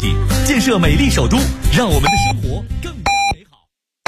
济，建设美丽首都，让我们的生活更加美好。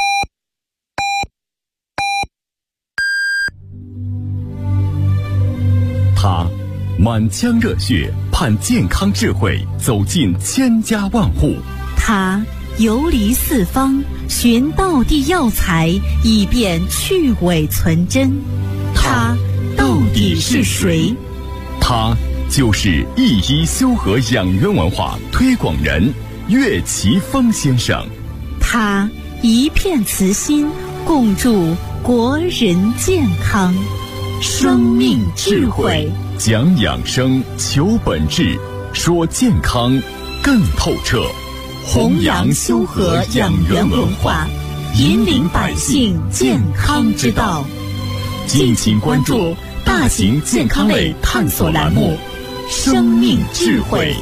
他满腔热血，盼健康智慧走进千家万户。 他游离四方，寻道地药材，以便去伪存真。他到底是谁？ 他就是一一修和养元文化推广人岳奇峰先生。 他一片慈心，共筑国人健康。生命智慧， 讲养生，求本质，说健康更透彻。 弘扬修和养元文化，引领百姓健康之道。 敬请关注大型健康类探索栏目《生命智慧》。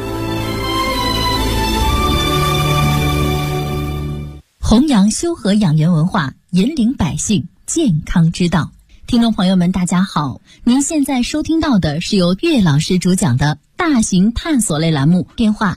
弘扬修和养元文化，引领百姓健康之道。听众朋友们大家好，您现在收听到的是由岳老师主讲的大型探索类栏目，电话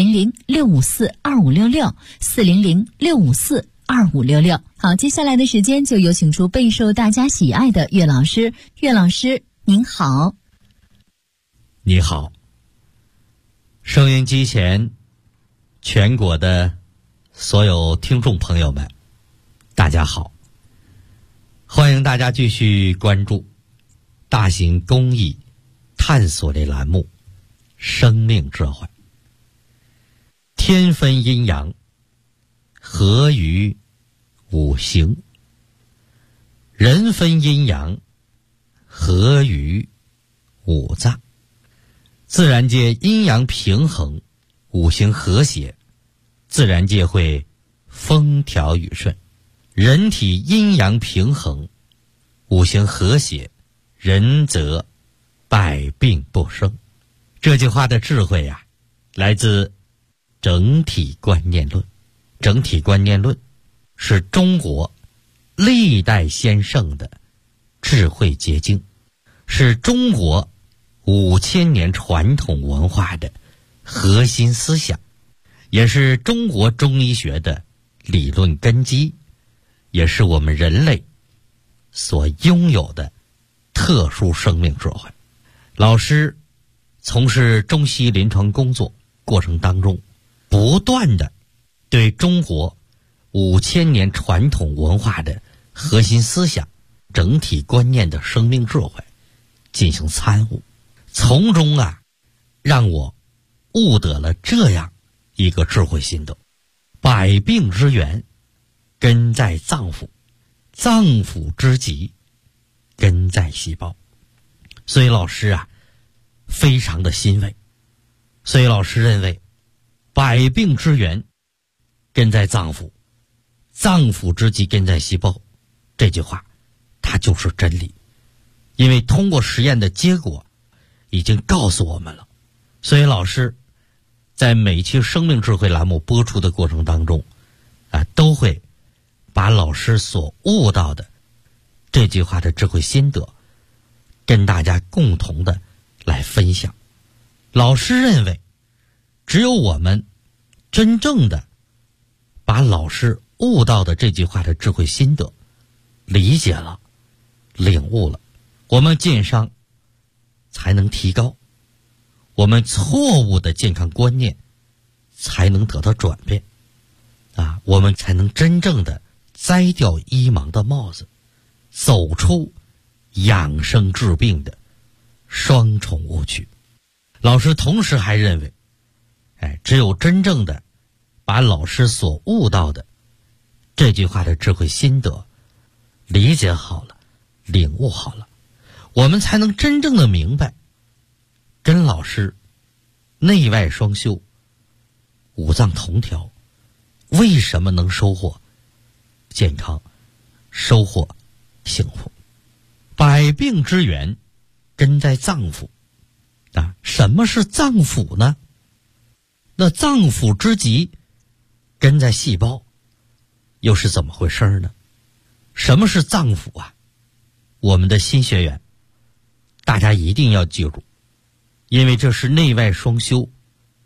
400-654-2566，400-654-2566。好，接下来的时间就有请出备受大家喜爱的岳老师。岳老师您好。 你好，收音机前全国的所有听众朋友们大家好，欢迎大家继续关注大型公益探索类栏目《生命智慧》。天分阴阳，合于五行；人分阴阳，合于五脏。自然界阴阳平衡，五行和谐，自然界会风调雨顺。人体阴阳平衡，五行和谐，人则百病不生。这句话的智慧啊，来自整体观念论。整体观念论是中国历代先圣的智慧结晶，是中国5000年传统文化的核心思想，也是中国中医学的理论根基，也是我们人类所拥有的特殊生命智慧。老师从事中西临床工作过程当中，不断的对中国5000年传统文化的核心思想、整体观念的生命智慧进行参悟，从中让我悟得了这样一个智慧心得：百病之源根在脏腑，脏腑之疾根在细胞。所以老师非常的欣慰。所以老师认为，百病之源根在脏腑，脏腑之疾根在细胞，这句话它就是真理。因为通过实验的结果已经告诉我们了。所以老师在每期生命智慧栏目播出的过程当中都会把老师所悟到的这句话的智慧心得跟大家共同的来分享。老师认为，只有我们真正的把老师悟到的这句话的智慧心得理解了、领悟了，我们健商才能提高，我们错误的健康观念才能得到转变我们才能真正的摘掉医盲的帽子，走出养生治病的双重误区。老师同时还认为，只有真正的把老师所悟到的这句话的智慧心得理解好了、领悟好了，我们才能真正的明白，跟老师内外双修、五脏同调，为什么能收获健康、收获幸福。百病之源根在脏腑什么是脏腑呢？那脏腑之疾根在细胞，又是怎么回事呢？什么是脏腑我们的新学员大家一定要记住，因为这是内外双修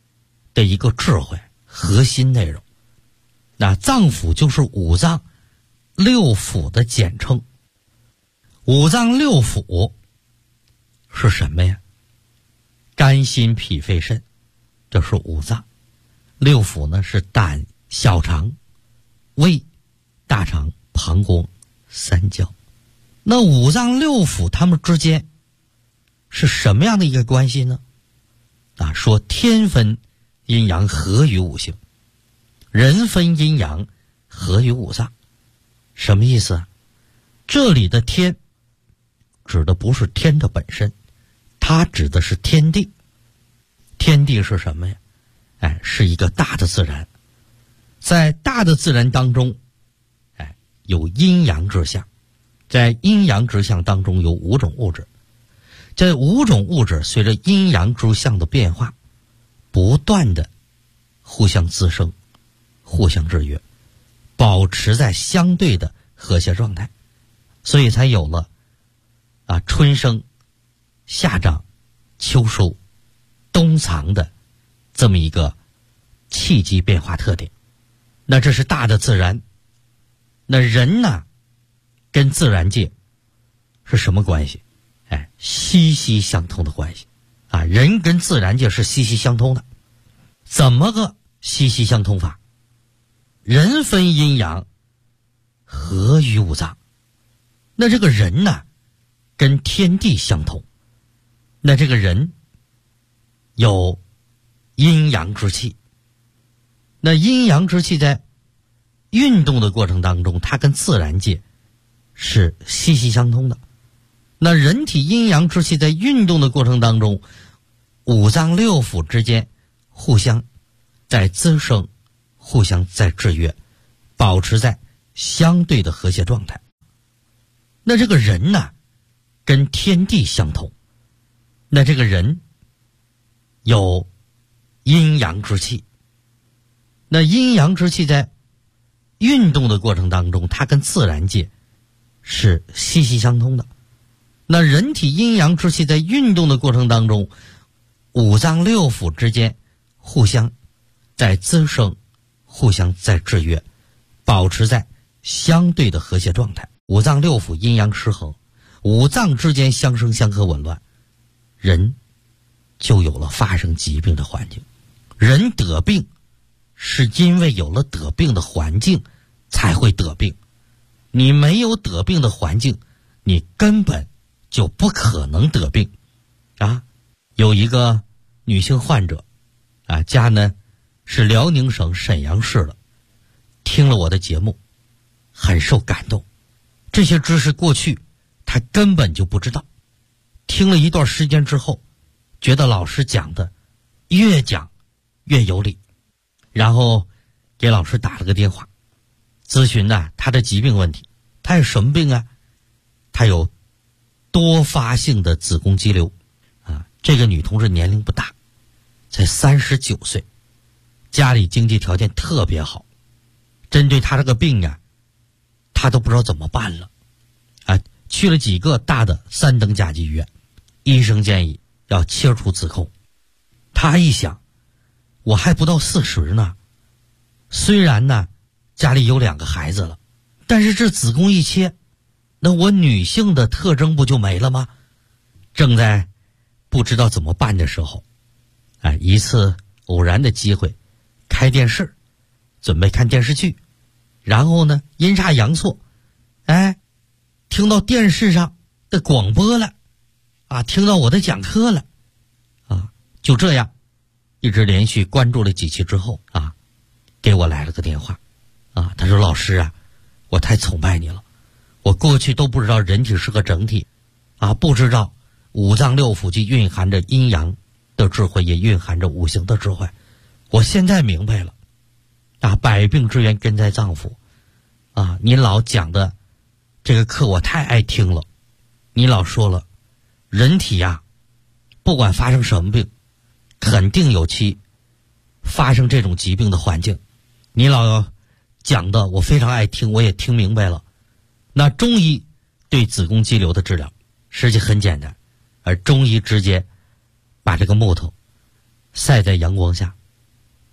的一个智慧核心内容。那脏腑就是五脏六腑的简称。五脏六腑是什么呀？肝心脾肺肾，这是五脏。六腑呢是胆、小肠、胃、大肠、膀胱、三焦。那五脏六腑它们之间是什么样的一个关系呢？说天分阴阳合于五行，人分阴阳合于五脏。什么意思啊？这里的天指的不是天的本身，它指的是天地。天地是什么呀？是一个大的自然。在大的自然当中，有阴阳之象。在阴阳之象当中有五种物质。这五种物质随着阴阳之象的变化，不断的互相滋生，互相制约，保持在相对的和谐状态，所以才有了春生、夏长、秋收、冬藏的这么一个气机变化特点。那这是大的自然。那人呢，跟自然界是什么关系？息息相通的关系人跟自然界是息息相通的。怎么个息息相通法？人分阴阳合于五脏。那这个人呢，跟天地相通。那这个人有阴阳之气。那阴阳之气在运动的过程当中，它跟自然界是息息相通的。那人体阴阳之气在运动的过程当中，五脏六腑之间互相在滋生，互相在制约，保持在相对的和谐状态。那这个人呢，跟天地相通。那这个人有阴阳之气。那阴阳之气在运动的过程当中，它跟自然界是息息相通的。那人体阴阳之气在运动的过程当中，五脏六腑之间互相在滋生，互相在制约，保持在相对的和谐状态。五脏六腑阴阳失衡，五脏之间相生相克紊乱，人就有了发生疾病的环境。人得病是因为有了得病的环境才会得病。你没有得病的环境，你根本就不可能得病有一个女性患者家呢是辽宁省沈阳市的，听了我的节目很受感动。这些知识过去她根本就不知道，听了一段时间之后，觉得老师讲的越讲越有理，然后给老师打了个电话咨询她的疾病问题。她有什么病啊？她有多发性的子宫肌瘤这个女同志年龄不大，才39岁，家里经济条件特别好。针对她这个病她都不知道怎么办了去了几个大的3等甲级医院，医生建议要切除子宫。她一想，我还不到40呢，虽然呢家里有2个孩子了，但是这子宫一切，那我女性的特征不就没了吗？正在不知道怎么办的时候一次偶然的机会，开电视准备看电视剧，然后呢阴差阳错听到电视上的广播了听到我的讲课了就这样一直连续关注了几期之后给我来了个电话他说老师我太崇拜你了，我过去都不知道人体是个整体不知道五脏六腑既蕴含着阴阳的智慧，也蕴含着五行的智慧。我现在明白了百病之源根在脏腑您老讲的这个课我太爱听了。你老说了，人体不管发生什么病，肯定有其发生这种疾病的环境。你老讲的我非常爱听，我也听明白了。那中医对子宫肌瘤的治疗实际很简单，而中医直接把这个木头晒在阳光下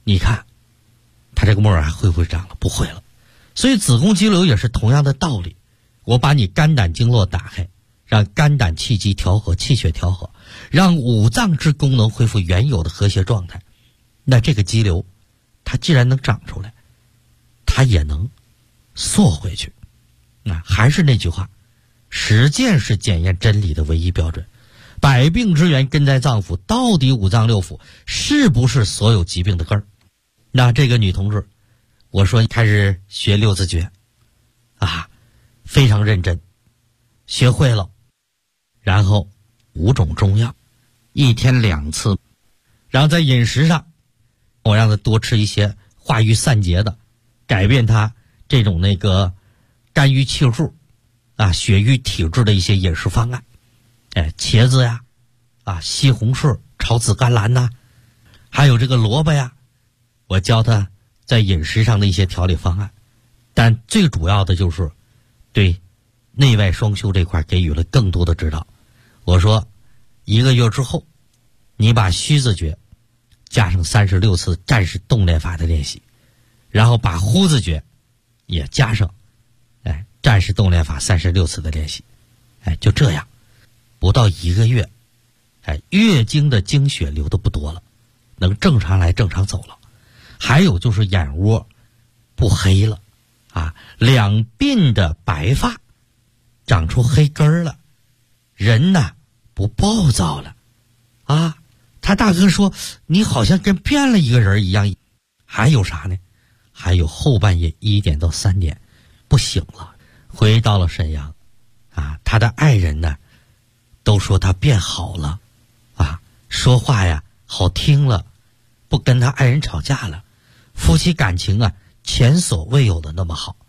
你看他这个沫儿还会不会长了？不会了。所以子宫肌瘤也是同样的道理，我把你肝胆经络打开，让肝胆气机调和，气血调和，让五脏之功能恢复原有的和谐状态，那这个肌瘤它既然能长出来，它也能缩回去。还是那句话，实践是检验真理的唯一标准。百病之源根在脏腑，到底五脏六腑是不是所有疾病的根儿？那这个女同志，我说开始学六字诀非常认真，学会了，然后5种中药，1天2次，然后在饮食上我让她多吃一些化瘀散结的，改变她这种肝郁气户血瘀体质的一些饮食方案。茄子呀西红柿、炒紫甘蓝呐，还有这个萝卜呀，我教她在饮食上的一些调理方案。但最主要的就是对内外双修这块给予了更多的指导。我说1个月之后，你把虚字诀加上36次战士动练法的练习，然后把呼字诀也加上战士动练法36次的练习。就这样不到1个月，月经的经血流的不多了，能正常来正常走了。还有就是眼窝不黑了两鬓的白发长出黑根了，人呢不暴躁了他大哥说你好像跟变了一个人一样。还有啥呢？还有后半夜1点到3点不醒了，回到了沈阳他的爱人呢都说他变好了说话呀好听了，不跟他爱人吵架了，夫妻感情前所未有的那么好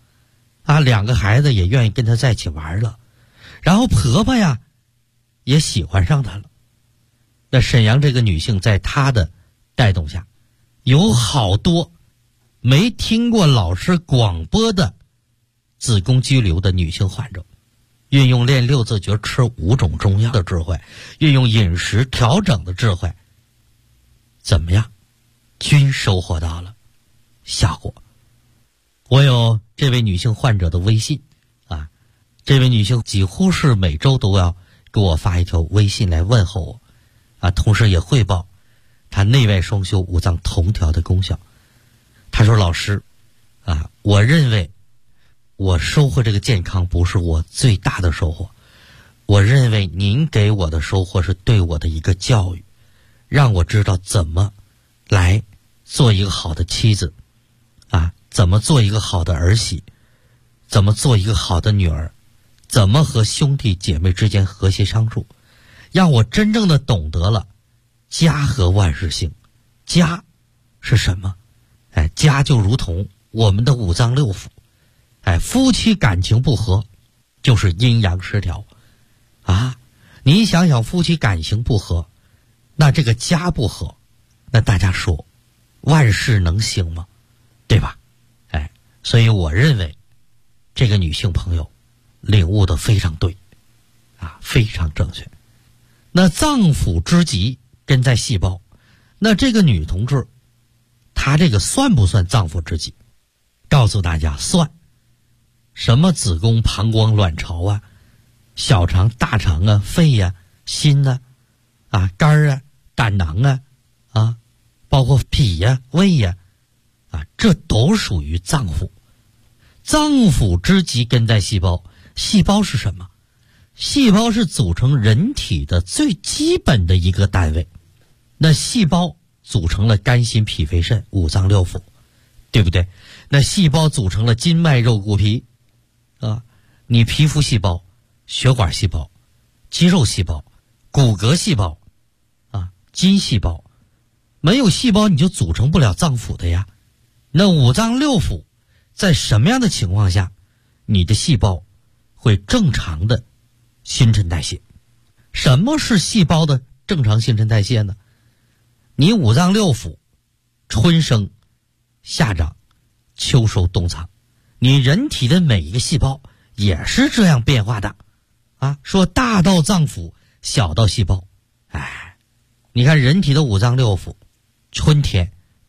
2个孩子也愿意跟他在一起玩了，然后婆婆呀也喜欢上他了。那沈阳这个女性在她的带动下，有好多没听过老师广播的子宫肌瘤的女性患者，运用练六字诀、吃5种中药的智慧，运用饮食调整的智慧，怎么样？均收获到了效果。我有这位女性患者的微信这位女性几乎是每周都要给我发一条微信来问候我同时也汇报她内外双修、五脏同调的功效。她说老师我认为我收获这个健康不是我最大的收获，我认为您给我的收获是对我的一个教育，让我知道怎么来做一个好的妻子怎么做一个好的儿媳，怎么做一个好的女儿，怎么和兄弟姐妹之间和谐相处，让我真正的懂得了家和万事兴。家是什么？家就如同我们的五脏六腑，夫妻感情不和就是阴阳失调你想想夫妻感情不和，那这个家不和，那大家说万事能兴吗？对吧？所以我认为这个女性朋友领悟的非常对非常正确。那脏腑之极根在细胞，那这个女同志她这个算不算脏腑之极？告诉大家算。什么子宫、膀胱、卵巢小肠、大肠肺心肝胆囊包括脾胃这都属于脏腑。脏腑之极根在细胞。细胞是什么？细胞是组成人体的最基本的一个单位。那细胞组成了肝心脾肺肾五脏六腑，对不对？那细胞组成了筋脉肉骨皮你皮肤细胞、血管细胞、肌肉细胞、骨骼细胞筋细胞，没有细胞你就组成不了脏腑的呀。那五脏六腑在什么样的情况下你的细胞会正常的新陈代谢？什么是细胞的正常新陈代谢呢？你五脏六腑春生夏长秋收冬藏，你人体的每一个细胞也是这样变化的说大到脏腑，小到细胞。你看人体的五脏六腑，春天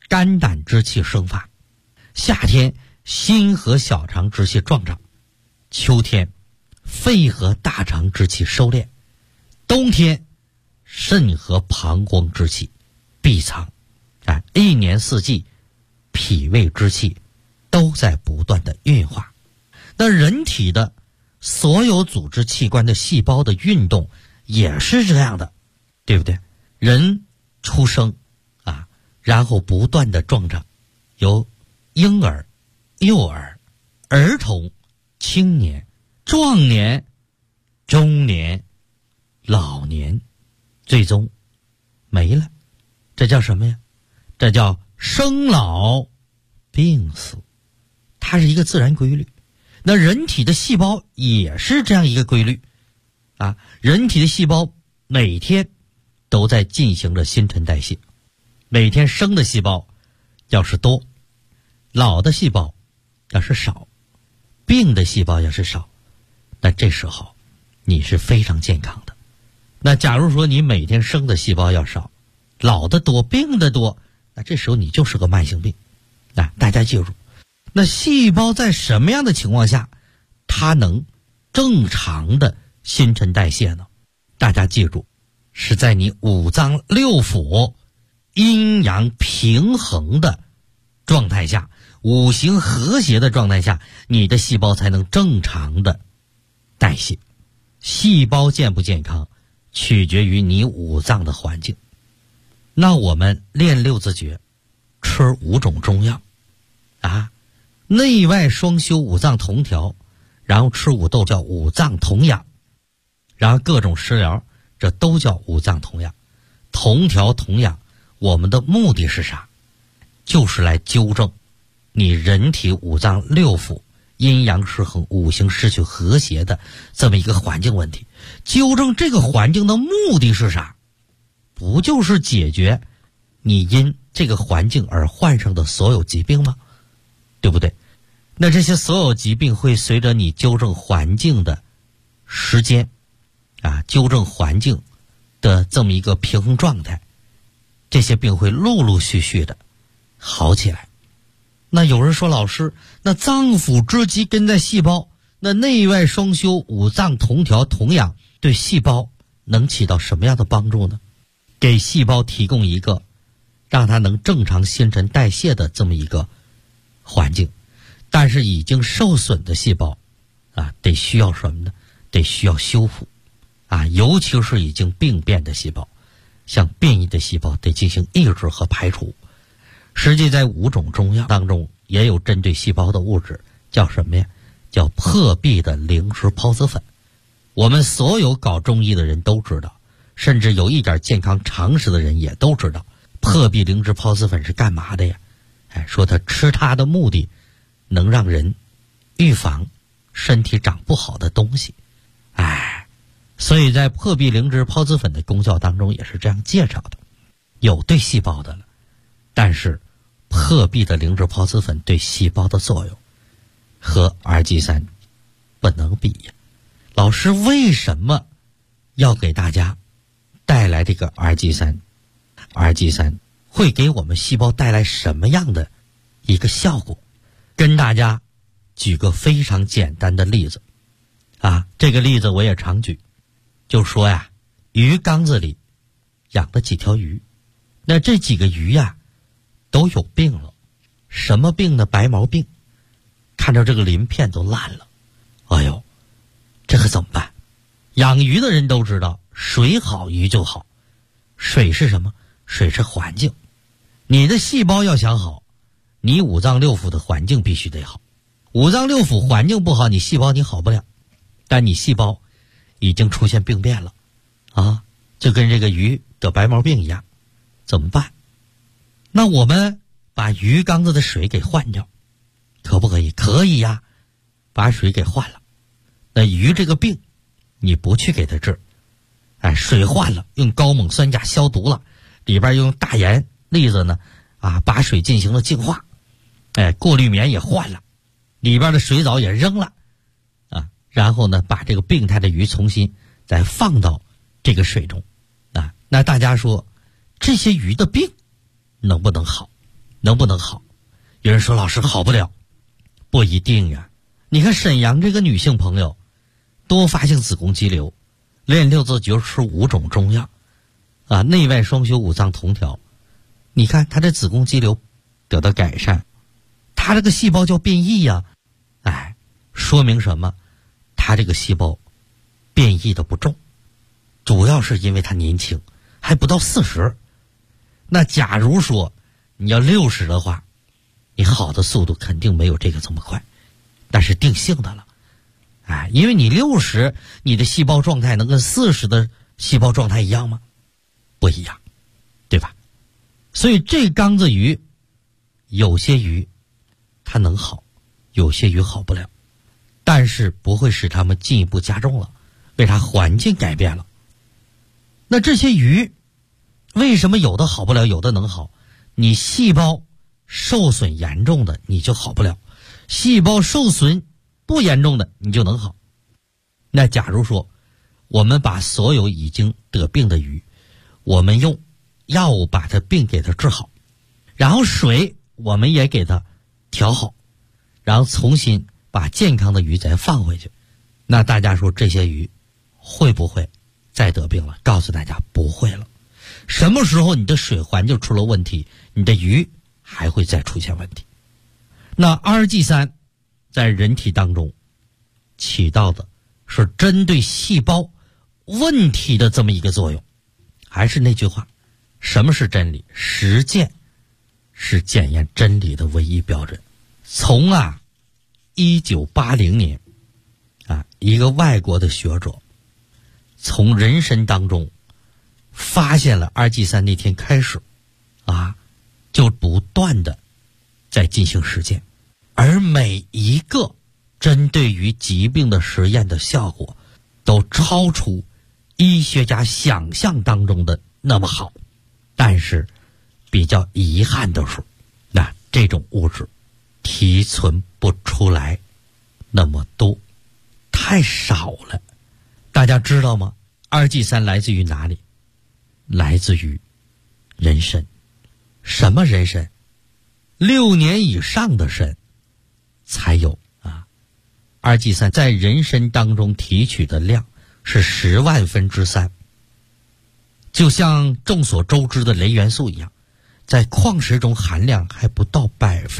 肝胆之气生发，夏天心和小肠之气壮长，秋天肺和大肠之气收敛，冬天肾和膀胱之气闭藏。一年四季脾胃之气都在不断的运化。那人体的所有组织器官的细胞的运动也是这样的，对不对？人出生然后不断的壮长，由婴儿、幼儿、儿童、青年、壮年、中年、老年，最终没了。这叫什么呀？这叫生老病死，它是一个自然规律。那人体的细胞也是这样一个规律人体的细胞每天都在进行着新陈代谢，每天生的细胞要是多，老的细胞要是少，病的细胞要是少，那这时候你是非常健康的。那假如说你每天生的细胞要少，老的多，病的多，那这时候你就是个慢性病。大家记住，那细胞在什么样的情况下它能正常的新陈代谢呢？大家记住，是在你五脏六腑阴阳平衡的状态下，五行和谐的状态下，你的细胞才能正常的代谢。细胞健不健康取决于你五脏的环境。那我们练六字诀，吃5种中药内外双修，五脏同调，然后吃5豆叫五脏同养，然后各种食疗，这都叫五脏同养。同调同养，我们的目的是啥？就是来纠正你人体五脏六腑阴阳失衡、五行失去和谐的这么一个环境问题。纠正这个环境的目的是啥？不就是解决你因这个环境而患上的所有疾病吗？对不对？那这些所有疾病会随着你纠正环境的时间纠正环境的这么一个平衡状态，这些病会陆陆续续的好起来。那有人说，老师，那脏腑之机根在细胞，那内外双修，五脏同调同养，对细胞能起到什么样的帮助呢？给细胞提供一个让它能正常新陈代谢的这么一个环境。但是已经受损的细胞得需要什么呢？得需要修复尤其是已经病变的细胞，像变异的细胞得进行抑制和排除。实际在5种中药当中也有针对细胞的物质，叫什么呀？叫破壁的灵芝孢子粉。我们所有搞中医的人都知道，甚至有一点健康常识的人也都知道，破壁灵芝孢子粉是干嘛的呀？说它吃它的目的能让人预防身体长不好的东西。所以在破壁灵芝孢子粉的功效当中也是这样介绍的，有对细胞的了，但是破壁的灵芝孢子粉对细胞的作用和RG3不能比呀。老师为什么要给大家带来这个 RG3 会给我们细胞带来什么样的一个效果？跟大家举个非常简单的例子这个例子我也常举，就说鱼缸子里养了几条鱼，那这几个鱼都有病了。什么病呢？白毛病。看着这个鳞片都烂了，这可怎么办？养鱼的人都知道，水好鱼就好。水是什么？水是环境。你的细胞要想好，你五脏六腑的环境必须得好。五脏六腑环境不好，你细胞你好不了。但你细胞已经出现病变了就跟这个鱼得白毛病一样，怎么办？那我们把鱼缸子的水给换掉，可不可以？可以呀，把水给换了。那鱼这个病你不去给它治，水换了，用高锰酸钾消毒了，里边用大盐粒子呢把水进行了净化，过滤棉也换了，里边的水藻也扔了然后呢把这个病态的鱼重新再放到这个水中那大家说这些鱼的病能不能好？ 能不能好？有人说老师好不了，不一定呀。你看沈阳这个女性朋友，多发性子宫肌瘤，练六字诀吃5种中药，啊，内外双修5脏同调，你看她的子宫肌瘤得到改善，她这个细胞叫变异呀，哎，说明什么？她这个细胞变异的不重，主要是因为她年轻，还不到40。那假如说你要60的话，你好的速度肯定没有这个这么快，但是定性的了，哎，因为你60，你的细胞状态能跟40的细胞状态一样吗？不一样，对吧？所以这缸子鱼，有些鱼它能好，有些鱼好不了，但是不会使它们进一步加重了，为啥？环境改变了。那这些鱼为什么有的好不了，有的能好？你细胞受损严重的你就好不了，细胞受损不严重的你就能好。那假如说我们把所有已经得病的鱼，我们用药物把它病给它治好，然后水我们也给它调好，然后重新把健康的鱼再放回去，那大家说这些鱼会不会再得病了？告诉大家不会了。什么时候你的水环境出了问题，你的鱼还会再出现问题。那RG3在人体当中起到的是针对细胞问题的这么一个作用。还是那句话，什么是真理？实践是检验真理的唯一标准。从1980年一个外国的学者从人参当中发现了RG3那天开始就不断的在进行实践，而每一个针对于疾病的实验的效果都超出医学家想象当中的那么好。但是比较遗憾的是，那这种物质提纯不出来那么多，太少了。大家知道吗？ RG3 来自于哪里？来自于人参。什么人参？6年以上的参才有RG3 在人参当中提取的量是10万分之3，就像众所周知的镭元素一样，在矿石中含量还不到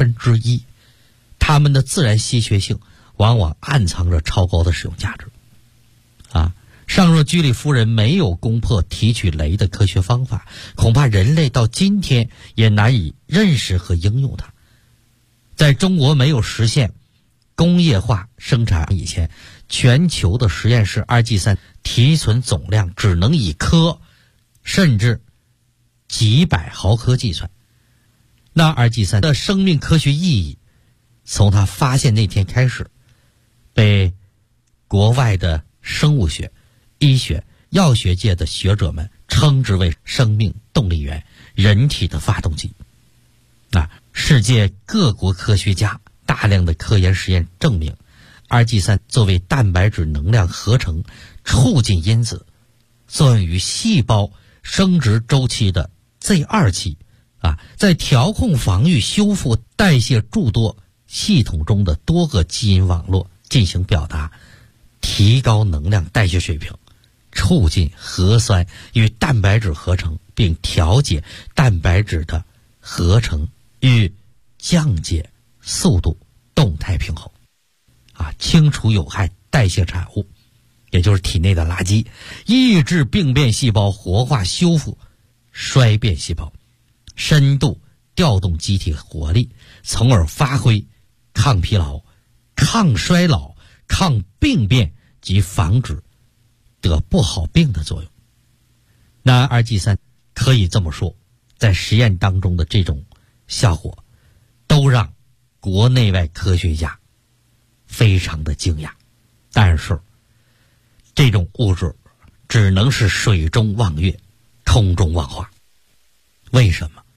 1%，它们的自然稀缺性往往暗藏着超高的使用价值尚若居里夫人没有攻破提取镭的科学方法，恐怕人类到今天也难以认识和应用它。在中国没有实现工业化生产以前，全球的实验室 RG3 提纯总量只能以克甚至几百毫克计算。那 RG3 的生命科学意义从它发现那天开始，被国外的生物学、医学、药学界的学者们称之为生命动力源，人体的发动机。世界各国科学家大量的科研实验证明， RG3 作为蛋白质能量合成促进因子，作用于细胞生殖周期的 Z2 期在调控、防御、修复、代谢诸多系统中的多个基因网络进行表达，提高能量代谢水平，促进核酸与蛋白质合成，并调节蛋白质的合成与降解速度动态平衡清除有害代谢产物，也就是体内的垃圾，抑制病变细胞活化修复衰变细胞，深度调动机体活力，从而发挥抗疲劳、抗衰老、抗病变及防止得不好病的作用。那 RG3 可以这么说，在实验当中的这种效果都让国内外科学家非常的惊讶。但是这种物质只能是水中望月，空中望花。为什么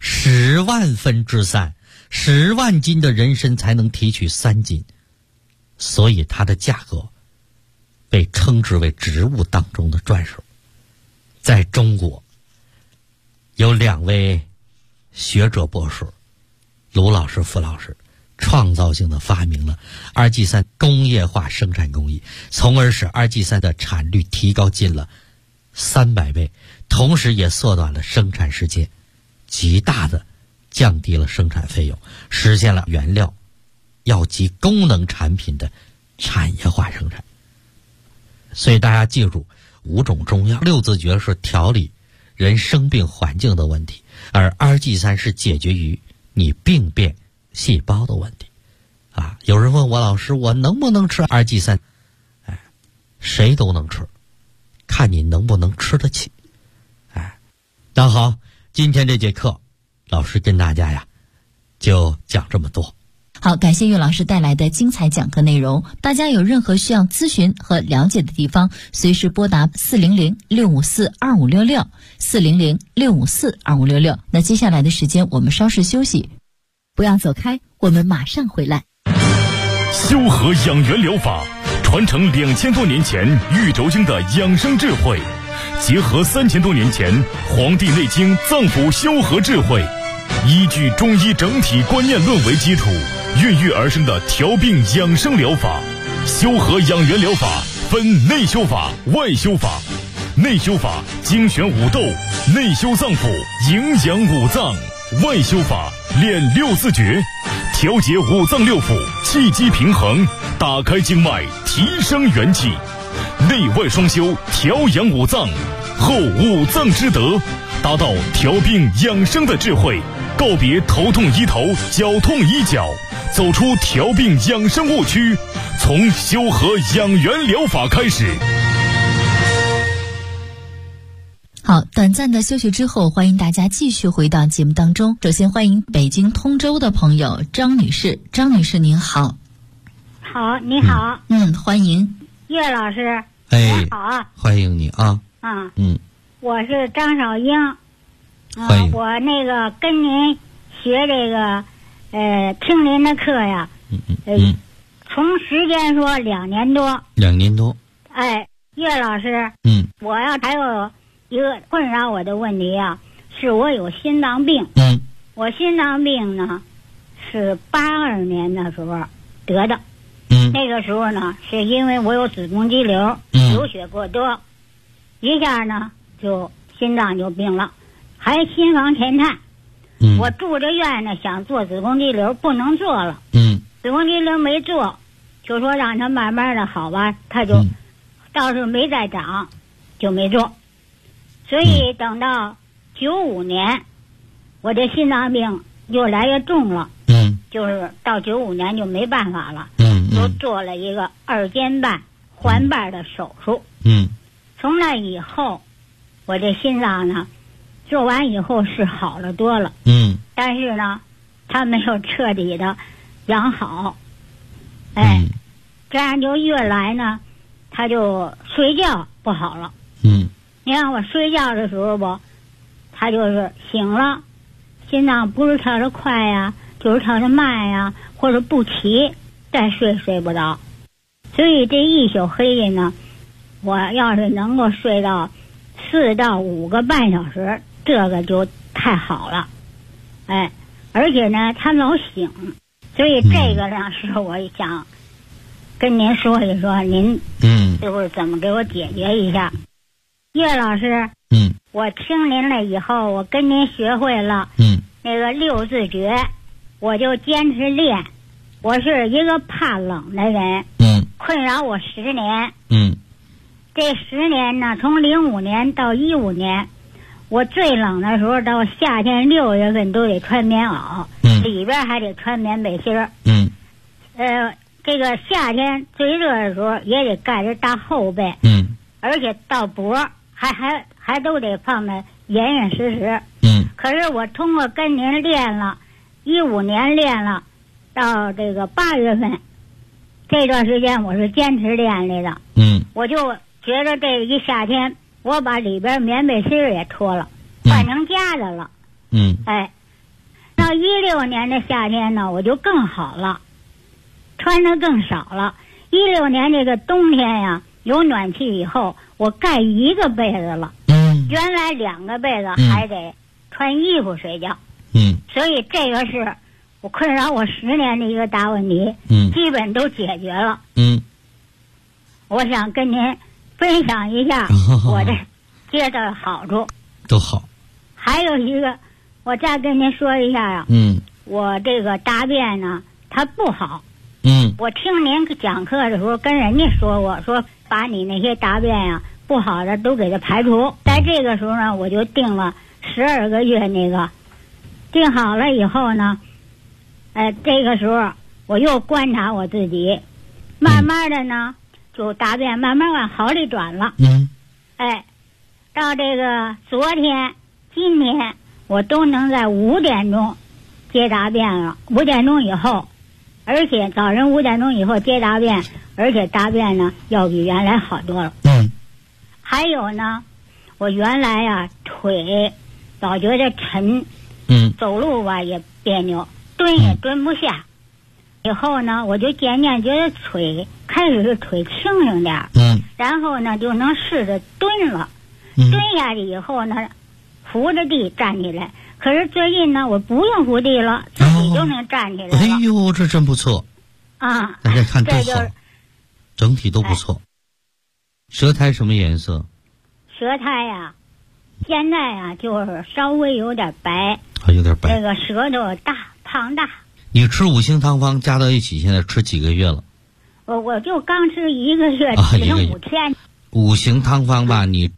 ？10万分之3，10万斤的人参才能提取3斤，所以它的价格被称之为植物当中的钻石。在中国有2位学者博士卢老师、傅老师创造性的发明了2G3工业化生产工艺，从而使2G3的产率提高近了300倍，同时也缩短了生产时间，极大的降低了生产费用，实现了原料药及功能产品的产业化生产。所以大家记住，5种中药，6字诀是调理人生病环境的问题，而2G3是解决于你病变细胞的问题。有人问我，老师，我能不能吃2G3？谁都能吃，看你能不能吃得起。那好，今天这节课老师跟大家就讲这么多。 好，感谢岳老师带来的精彩讲课内容。大家有任何需要咨询和了解的地方，随时拨打400-654-2566 400-654-2566。那接下来的时间我们稍事休息，不要走开，我们马上回来。 修和养元疗法传承2000多年前玉轴经的养生智慧，结合3000多年前《黄帝内经》脏腑修和智慧，依据中医整体观念论为基础，孕育而生的调病养生疗法。修和养元疗法分内修法、外修法。内修法精选五斗，内修脏腑，营养五脏；外修法练6字诀，调节五脏六腑，气机平衡，打开经脉，提升元气。内外双修，调养五脏，后五脏之德，达到调病养生的智慧，告别头痛医头，脚痛医脚，走出调病养生误区，从修和养元疗法开始。 好，短暂的休息之后，欢迎大家继续回到节目当中。首先欢迎北京通州的朋友张女士。张女士您好。 好，你好。 欢迎岳老师。 哎， 好， 欢迎你啊。 我是张少英。 欢迎。 我那个跟您学这个听您的课呀。从时间说2年多。 2年多。 哎，岳老师。我还有一个困扰我的问题是我有心脏病。我心脏病呢是82年的时候得的。那个时候呢是因为我有子宫肌瘤，流血过多，一下呢就心脏就病了，还心房前瘫。我住着院呢，想做子宫肌瘤，不能做了。子宫肌瘤没做，就说让它慢慢的好吧，它就倒是没再长，就没做。所以等到95年，我这心脏病越来越重了。就是到95年就没办法了。就做了一个2间瓣环瓣的手术。从那以后，我这心脏呢，做完以后是好了多了。但是呢，它没有彻底的养好。这样就越来呢，它就睡觉不好了。你看我睡觉的时候不，它就是醒了，心脏不是跳得快呀，就是跳得慢呀，或者不齐，再睡不着。所以这一宿黑夜呢，我要是能够睡到4到5个半小时，这个就太好了。而且呢，它老醒，所以这个呢是我想跟您说一说，您就是怎么给我解决一下。岳老师，我听您了以后，我跟您学会了那个6字诀，我就坚持练。我是一个怕冷的人，困扰我10年。这10年呢，从05年到15年，我最冷的时候到夏天6月份都得穿棉袄，里边还得穿棉背心儿。这个夏天最热的时候也得盖着大厚被。而且到脖还都得放得严严实实。可是我通过跟您练了15年，练了到这个8月份这段时间，我是坚持练来的。我就觉得这一夏天，我把里边棉被芯也脱了，换成夹的了。到16年的夏天呢，我就更好了，穿的更少了。16年这个冬天呀，有暖气以后，我盖1个被子了。原来2个被子还得穿衣服睡觉。所以这个是我困扰我10年的一个大问题，基本都解决了。我想跟您分享一下我的接的好处。 都好。 还有一个，我再跟您说一下啊。我这个大便呢，它不好。我听您讲课的时候跟人家说过，说把你那些大便呀不好的都给它排除。在这个时候呢，我就定了12个月那个，定好了以后呢，这个时候我又观察我自己，慢慢的呢，就大便慢慢往好里转了。到这个昨天、今天，我都能在5点钟接大便了。5点钟以后，而且早晨5点钟以后接大便，而且大便呢要比原来好多了。还有呢，我原来呀腿老觉得沉，走路吧也别扭，蹲也蹲不下。以后呢，我就渐渐觉得开始是腿轻省点，然后呢就能试着蹲了。蹲下去以后呢，扶着地站起来。可是最近呢，我不用扶地了，自己就能站起来了。 哎呦，这真不错啊！ 大家看多好，整体都不错。舌苔什么颜色？ 舌苔呀，现在呀就是稍微有点白， 有点白。 那个舌头胖大。 你吃5星汤方加到一起，现在吃几个月了？ 我就刚吃1个月，只剩5天。 5星汤方吧，你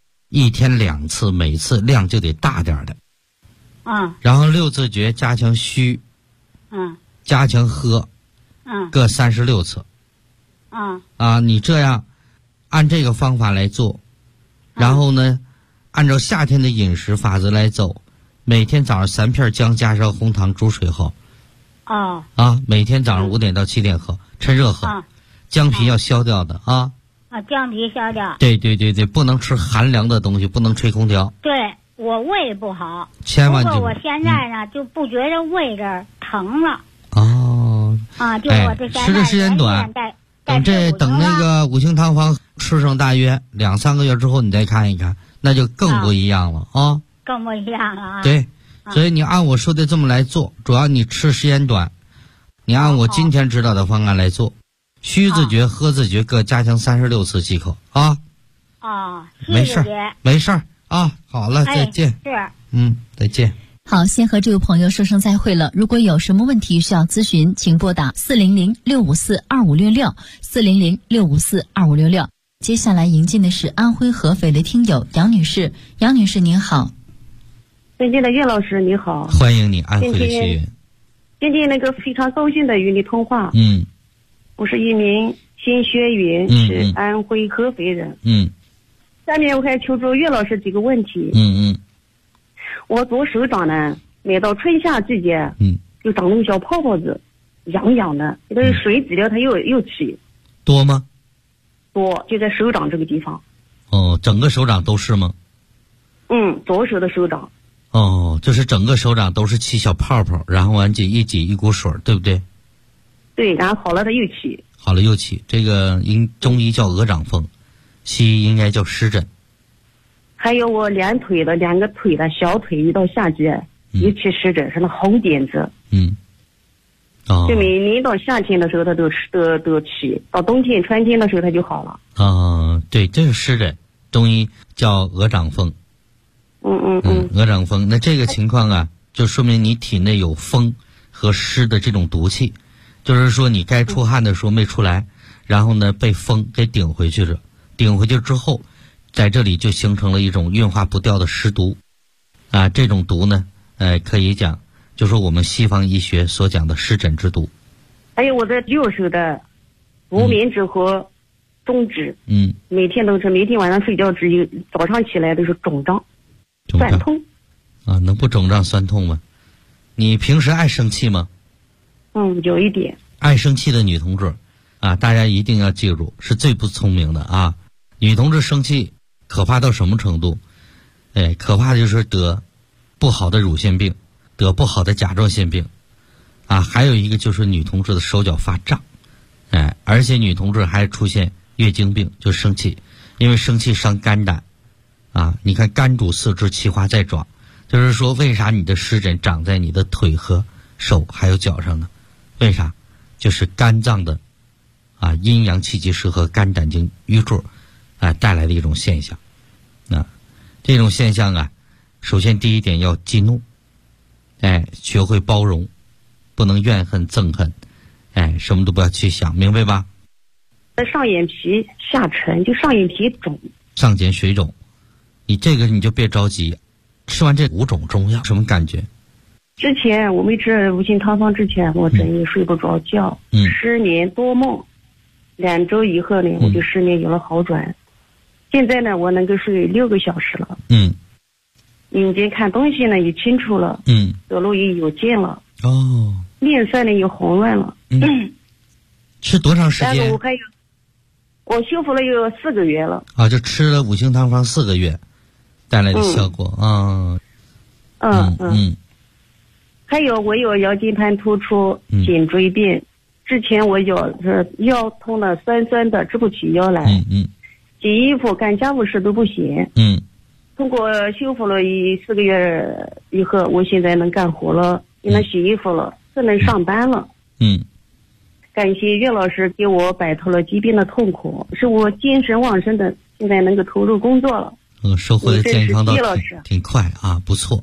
1天2次，每次量就得大点的。然后6字诀加强虚，加强喝，各36次。你这样按这个方法来做，然后呢，按照夏天的饮食法则来走，每天早上3片姜加上红糖煮水喝。每天早上5点到7点喝，趁热喝。姜皮要消掉的啊。 姜皮消掉。 对，不能吃寒凉的东西，不能吹空调。 对。我胃不好， 千万就。 不过我现在呢，就不觉得胃这儿疼了。就我这现在吃的时间短，等那个5星汤方吃上大约2-3个月之后，你再看一看，那就更不一样了啊。 更不一样了啊。 对，所以你按我说的这么来做，主要你吃时间短，你按我今天知道的方案来做，虚字诀、喝字诀各加强36次即可啊。没事啊，好了，再见。再见。 好，先和这位朋友说声再会了。如果有什么问题需要咨询，请拨打400-654-2566，400-654-2566。接下来迎进的是安徽合肥的听友杨女士。杨女士您好。 尊敬的岳老师你好。 欢迎你，安徽的学员。 今天那个非常高兴的与你通话。我是一名新学员，是安徽合肥人。下面我还求助岳老师几个问题。我左手掌呢，每到春夏季节，就长那个小泡泡子，痒痒的，这个水挤了它又起。 多吗？ 多，就在手掌这个地方。 整个手掌都是吗？ 左手的手掌。 就是整个手掌都是起小泡泡，然后完一挤一股水，对不对？ 对，然后好了它又起。 好了又起，这个中医叫鹅掌风，西医应该叫湿疹。 还有我2个腿的小腿一到下肢一起湿疹，是那红点子。就每年到夏天的时候它都起，到冬天春天的时候它就好了。 对，这是湿疹，中医叫鹅掌风。鹅掌风，那这个情况啊，就说明你体内有风和湿的这种毒气，就是说你该出汗的时候没出来，然后呢被风给顶回去了，顶回去之后，在这里就形成了一种运化不掉的湿毒。这种毒呢，可以讲就是我们西方医学所讲的湿疹之毒。 还有我的右手的无名指和中指，每天都是，每天晚上睡觉早上起来都是肿胀酸痛。 能不肿胀酸痛吗？你平时爱生气吗？ 有一点。 爱生气的女同志大家一定要记住，是最不聪明的啊！女同志生气可怕到什么程度？可怕的就是得不好的乳腺病，得不好的甲状腺病还有一个就是女同志的手脚发胀，而且女同志还出现月经病，就生气，因为生气伤肝胆你看肝主四肢，其华在爪，就是说为啥你的湿疹长在你的腿和手还有脚上呢。为啥？就是肝脏的阴阳气机失和肝胆经瘀滞带来的一种现象。这种现象首先第一点要激怒，学会包容，不能怨恨憎恨，什么都不要去想，明白吧？ 上眼皮下沉，就上眼皮肿， 上睑水肿，你这个你就别着急，吃完这5种中药什么感觉？ 之前我没吃五行汤方之前，我整夜睡不着觉，失眠多梦，2周以后呢，我就失眠有了好转。现在呢，我能够睡6个小时了。眼睛看东西呢也清楚了。走路也有劲了。面色呢也红润了。 吃多长时间？ 然后我修复了有4个月了。 就吃了五行汤方4个月带来的效果。 还有我有腰间盘突出、颈椎病，之前我有腰痛的酸酸的，直不起腰来。洗衣服干家务事都不行。通过修复了4个月以后，我现在能干活了，也能洗衣服了，更能上班了。感谢岳老师给我摆脱了疾病的痛苦，使我精神旺盛的，现在能够投入工作了。 收获的健康到挺快不错。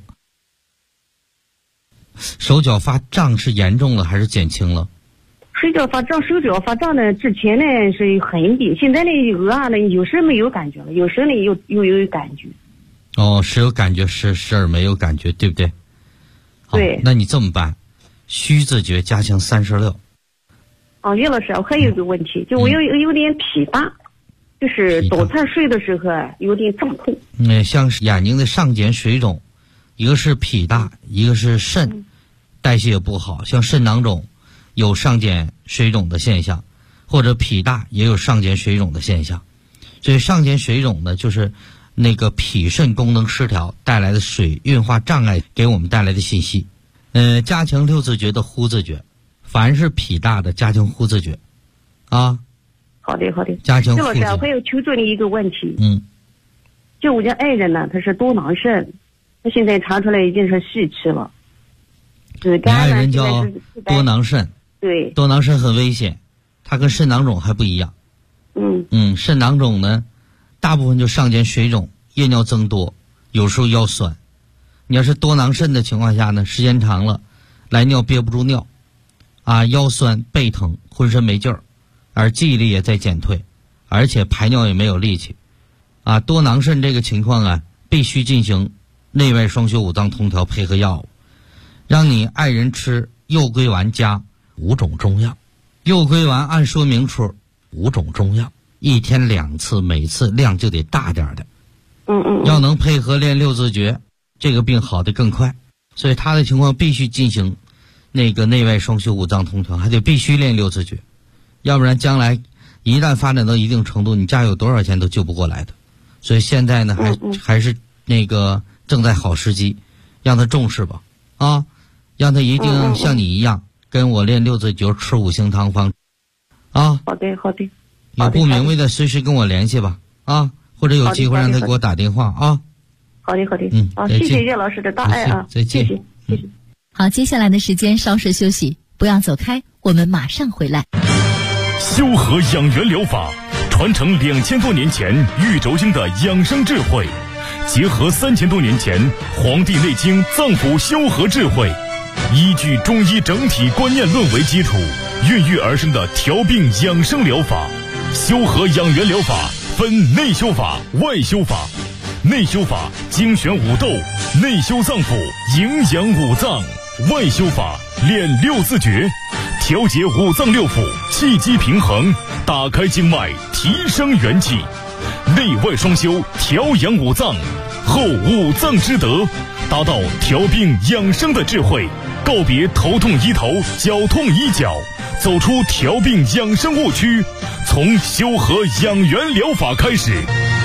手脚发胀是严重了还是减轻了？手脚发胀呢，之前呢是很低，现在呢有时没有感觉了，有时呢又有感觉。时有感觉，时而没有感觉，对不对？对。那你这么办，虚字诀加强36。岳老师，我还有一个问题，就我有点脾大，就是早餐睡的时候有点胀痛。像是眼睛的上睑水肿，一个是脾大，一个是肾代谢也不好，像肾囊肿有上睑水肿的现象，或者脾大也有上睑水肿的现象。所以上睑水肿呢，就是那个脾肾功能失调带来的水运化障碍给我们带来的信息。加强6字诀的呼字诀，凡是脾大的加强呼字诀。好的。加强呼字诀。岳老师，我有求助你一个问题。就我家爱人呢，他是多囊肾，他现在查出来已经是虚气了。你爱人叫多囊肾。对。多囊肾很危险，它跟肾囊肿还不一样。肾囊肿呢，大部分就上睑水肿，夜尿增多，有时候腰酸。你要是多囊肾的情况下呢，时间长了，来尿憋不住尿，腰酸背疼，浑身没劲儿，而记忆力也在减退，而且排尿也没有力气。多囊肾这个情况必须进行内外双修5脏通调配合药物，让你爱人吃右归丸加5种中药。右归丸按说明处5种中药，1天2次，每次量就得大点的。要能配合练6字诀，这个病好得更快。所以他的情况必须进行那个内外双修5脏通调，还得必须练6字诀，要不然将来一旦发展到一定程度，你家有多少钱都救不过来的。所以现在呢，还是那个正在好时机，让他重视吧。让他一定像你一样跟我练6字诀，吃五行汤方。好的。有不明白的随时跟我联系吧。或者有机会让他给我打电话。好的。谢谢岳老师的大爱再见。谢谢。 好，接下来的时间稍事休息，不要走开，我们马上回来。 修和养元疗法传承2000多年前玉轴经的养生智慧，结合3000多年前《黄帝内经》脏腑修和智慧，依据中医整体观念论为基础，孕育而生的调病养生疗法。修和养元疗法分内修法、外修法。内修法精选五斗，内修脏腑，营养五脏；外修法练6字诀，调节五脏六腑，气机平衡，打开经脉，提升元气。内外双修，调养五脏，后五脏之德，达到调病养生的智慧，告别头痛医头，脚痛医脚，走出调病养生误区，从修和养元疗法开始。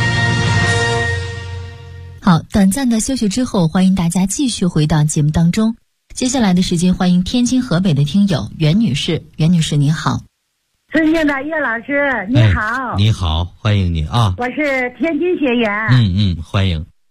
好，短暂的休息之后，欢迎大家继续回到节目当中。接下来的时间，欢迎天津河北的听友袁女士。袁女士，你好。 尊敬的岳老师，你好。 你好，欢迎你啊。 我是天津学员。 欢迎。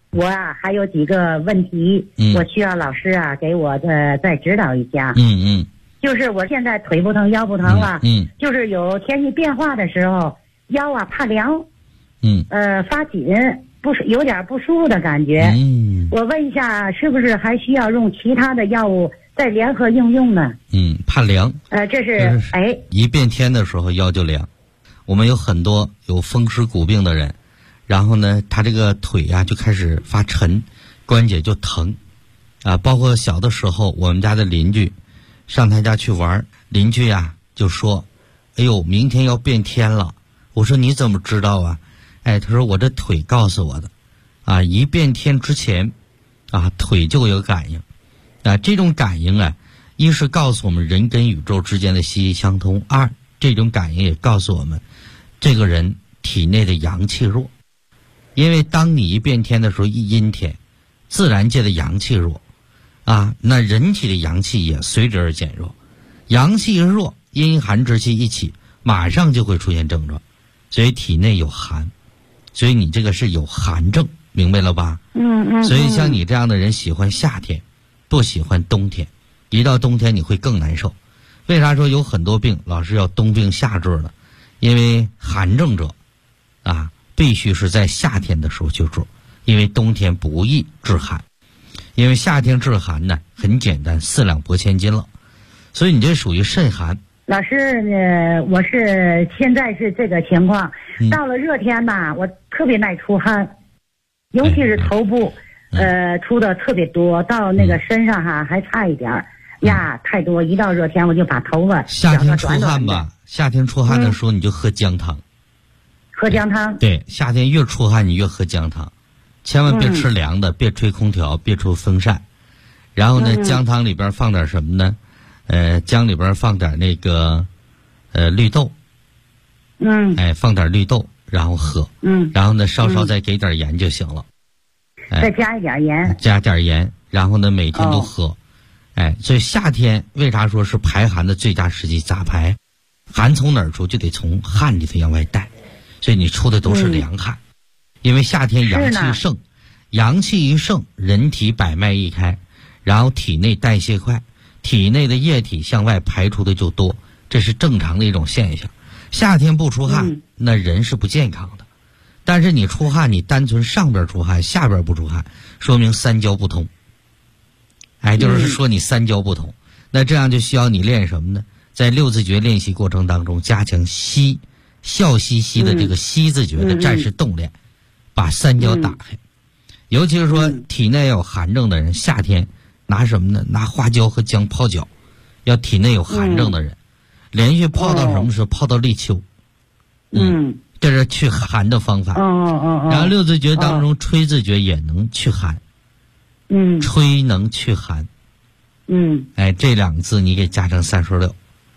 我啊还有几个问题，我需要老师啊给我再指导一下。就是我现在腿不疼腰不疼了，就是有天气变化的时候腰啊怕凉，发紧，有点不舒服的感觉。我问一下，是不是还需要用其他的药物再联合应用呢？ 怕凉。 这是一变天的时候腰就凉。我们有很多有风湿骨病的人，然后呢，他这个腿呀就开始发沉，关节就疼，包括小的时候，我们家的邻居上他家去玩，邻居呀就说：“哎呦，明天要变天了。”我说：“你怎么知道啊？”他说：“我这腿告诉我的，一变天之前，腿就有感应，这种感应啊，一是告诉我们人跟宇宙之间的息息相通，二这种感应也告诉我们，这个人体内的阳气弱，因为当你一变天的时候，一阴天，自然界的阳气弱，那人体的阳气也随之而减弱，阳气弱，阴寒之气一起，马上就会出现症状，所以体内有寒，所以你这个是有寒症，明白了吧？所以像你这样的人喜欢夏天，不喜欢冬天，一到冬天你会更难受。为啥说有很多病老是要冬病夏治呢？因为寒症者必须是在夏天的时候去治，因为冬天不易治寒，因为夏天治寒呢很简单，4两拨千斤了，所以你这属于肾寒。 老师呢，我是现在是这个情况，到了热天吧，我特别爱出汗，尤其是头部出的特别多，到那个身上还差一点太多，一到热天我就把头发夏天出汗吧，夏天出汗的时候你就喝姜汤。 喝姜汤。 对，夏天越出汗你越喝姜汤，千万别吃凉的，别吹空调，别吹风扇。然后呢，姜汤里边放点什么呢？姜里边放点那个绿豆。放点绿豆，然后喝。然后呢，稍稍再给点盐就行了。 再加一点盐。 加点盐，然后呢，每天都喝。所以夏天为啥说是排寒的最佳时机？咋排？寒从哪儿出？就得从汗里头往外带，所以你出的都是凉汗。因为夏天阳气盛，阳气一盛，人体百脉一开，然后体内代谢快，体内的液体向外排出的就多，这是正常的一种现象。夏天不出汗，那人是不健康的。但是你出汗，你单纯上边出汗，下边不出汗，说明三焦不通。就是说你三焦不同，那这样就需要你练什么呢？在六字诀练习过程当中，加强息，笑嘻嘻的这个息字诀的战士动练，把三焦打开。尤其是说体内有寒症的人，夏天拿什么呢？拿花椒和姜泡脚。要体内有寒症的人，连续泡到什么时候？泡到立秋。这是去寒的方法。然后六字诀当中，吹字诀也能去寒。吹能去寒。这2个字你给加成36。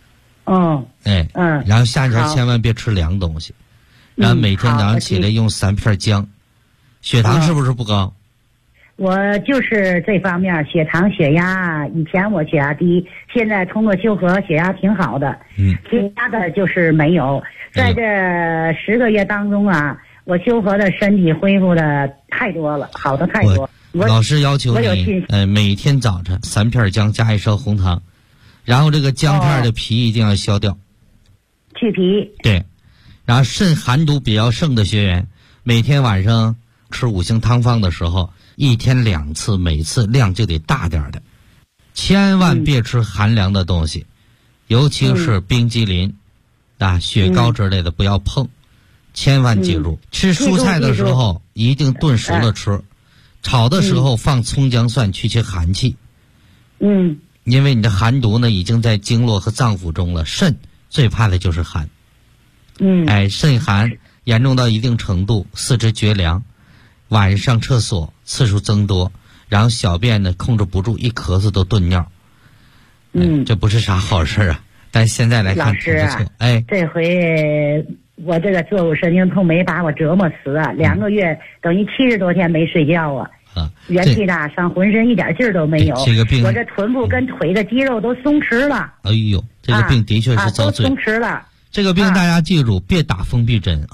然后夏天千万别吃凉东西，然后每天早上起来用3片姜。血糖是不是不高？ 我就是这方面，血糖血压，以前我血压低，现在通过修和血压挺好的。其他的就是没有。在这10个月当中我修和的身体恢复的太多了，好的太多。 老师要求你每天早晨3片姜加1勺红糖，然后这个姜片的皮一定要削掉， 去皮。 对，然后肾寒毒比较盛的学员，每天晚上吃5行汤方的时候，1天2次，每次量就得大点的，千万别吃寒凉的东西，尤其是冰激凌雪糕之类的不要碰，千万记住，吃蔬菜的时候一定炖熟了吃。炒的时候放葱姜蒜去其寒气。因为你的寒毒呢已经在经络和脏腑中了，肾最怕的就是寒。肾寒严重到一定程度，四肢绝凉，晚上上厕所次数增多，然后小便呢控制不住，一咳嗽都顿尿。这不是啥好事但现在来看挺不错。 这回我这个坐骨神经痛没把我折磨死2个月，等于70多天没睡觉元气大伤，浑身一点劲儿都没有。 这个病， 我这臀部跟腿的肌肉都松弛了。 哎呦，这个病的确是遭罪。 都松弛了。 这个病大家记住，别打封闭针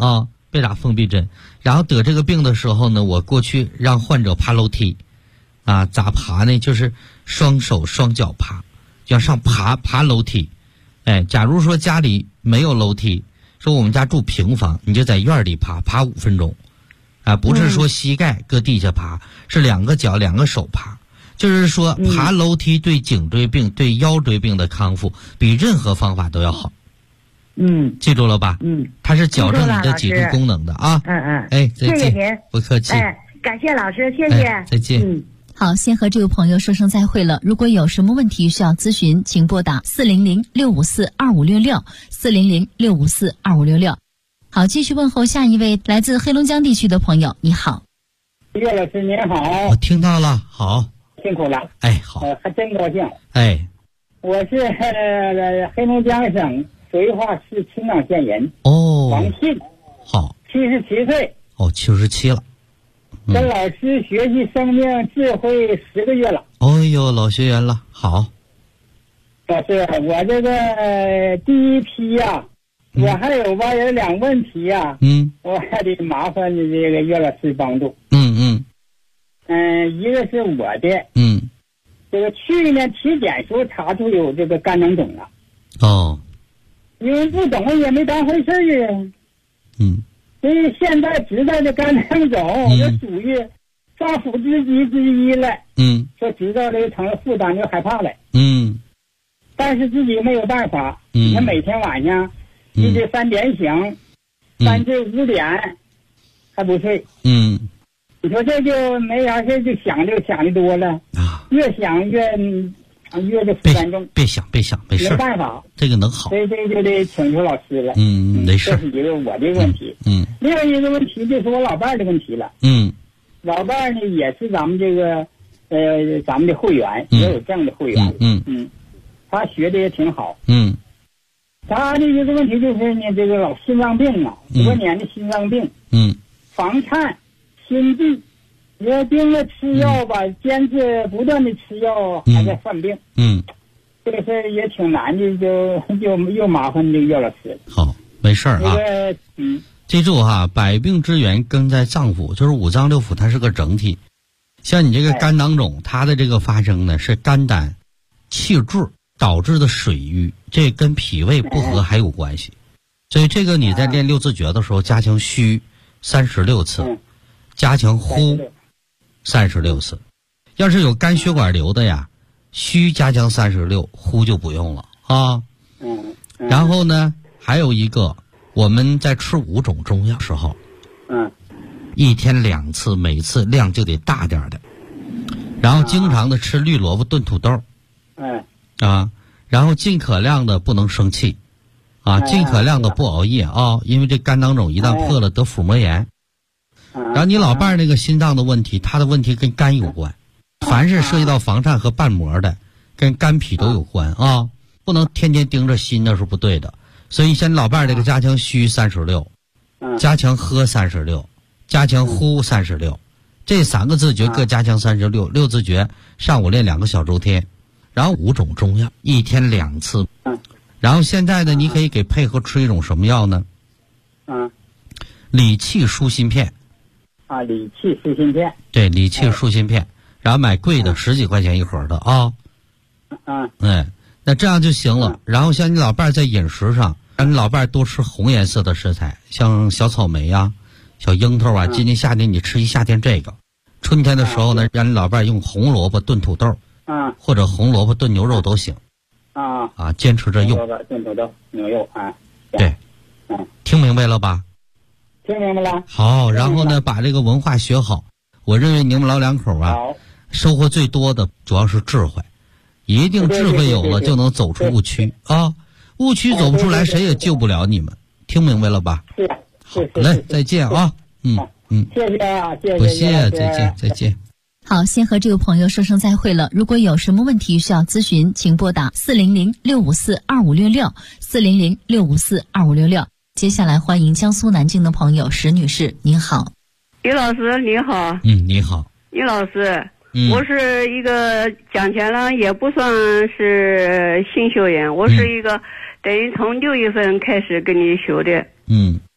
被打封闭针。然后得这个病的时候呢，我过去让患者爬楼梯，啊，咋爬呢？就是双手双脚爬，要上爬楼梯。哎，假如说家里没有楼梯，说我们家住平房，你就在院里爬5分钟，啊，不是说膝盖搁地下爬，是2个脚2个手爬。就是说爬楼梯对颈椎病、对腰椎病的康复比任何方法都要好。记住了吧？它是矫正你的脊柱功能的啊。哎，再见， 谢谢您， 不客气。 哎，感谢老师，谢谢， 再见。 好，先和这位朋友说声再会了。如果有什么问题需要咨询，请拨打400-654-2566，400-654-2566。好，继续问候下一位来自黑龙江地区的朋友。你好， 岳老师您好。 我听到了，好。 辛苦了， 哎，好， 还真高兴。 哎， 我是黑龙江省绥化市青冈县人。 哦， 王信， 好 ，77岁。 哦，77了。 跟老师学习生命智慧10个月了。 哦呦，老学员了，好。 老师，我这个第一批呀，我还有吧，有2问题呀。我还得麻烦这个岳老师帮助。一个是我的，这个去年体检时候查出有这个肝囊肿了，因为不懂也没当回事儿啊，所以现在知道这肝囊肿就属于杀腐之疾之一了，说知道这个成了负担就害怕了，但是自己没有办法，你看每天晚上一直3点醒，3至5点还不睡，你说这就没啥事，就想的多了啊，越想越就负担重。 别想，没事， 没办法， 这个能好。 所以这就得请求老师了。 没事。 这是一个我的问题。另外一个问题就是我老伴儿的问题了。老伴儿呢也是咱们这个咱们的会员，也有证的会员。他学的也挺好。他的一个问题就是呢，这个老心脏病啊，多年的心脏病。房颤。心悸，也盯着吃药吧，坚持不断的吃药，还在犯病。这个事儿也挺难的，就又麻烦这个岳老师。 好，没事儿啊。记住哈，百病之源根在脏腑，就是5脏6腑，它是个整体。像你这个肝囊肿，它的这个发生呢，是肝胆气滞导致的水瘀，这跟脾胃不和还有关系。所以这个你在练6字诀的时候，加强虚36次。加强呼36次，要是有肝血管瘤的呀，虚加强36，呼就不用了啊。然后呢，还有一个，我们在吃5种中药时候，一天2次，每次量就得大点的。然后经常的吃绿萝卜炖土豆，然后尽可量的不能生气，尽可量的不熬夜啊，因为这肝囊肿一旦破了得腹膜炎。然后你老伴儿那个心脏的问题，他的问题跟肝有关，凡是涉及到房颤和瓣膜的，跟肝脾都有关啊，不能天天盯着心，那是不对的。所以像你老伴儿这个加强虚36，加强喝36，加强呼36，这3个字诀各加强36，6字诀上午练2个小周天，然后5种中药一天2次，然后现在呢，你可以给配合吃一种什么药呢？理气舒心片。 理气舒心片。 对，理气舒心片，然后买贵的10几块钱一盒的啊。那这样就行了。然后像你老伴儿在饮食上，让你老伴儿多吃红颜色的食材，像小草莓啊、小樱桃啊。今年夏天你吃一夏天这个，春天的时候呢，让你老伴儿用红萝卜炖土豆，或者红萝卜炖牛肉都行。坚持着用。 红萝卜炖土豆、牛肉啊。 对，听明白了吧？ 听明白了。 好，然后呢，把这个文化学好。我认为你们老两口啊，收获最多的主要是智慧，一定智慧有了就能走出误区啊！误区走不出来，谁也救不了你们。听明白了吧？ 是。 好嘞，再见啊！ 谢谢啊，谢谢。 不谢，再见。 好，先和这位朋友说声再会了。如果有什么问题需要咨询，请拨打400-654-2566，400-654-2566。接下来欢迎江苏南京的朋友石女士，您好。 于老师你好。 你好。 于老师，我是一个讲起来也不算是新学员，我是一个等于从6月份开始跟你学的。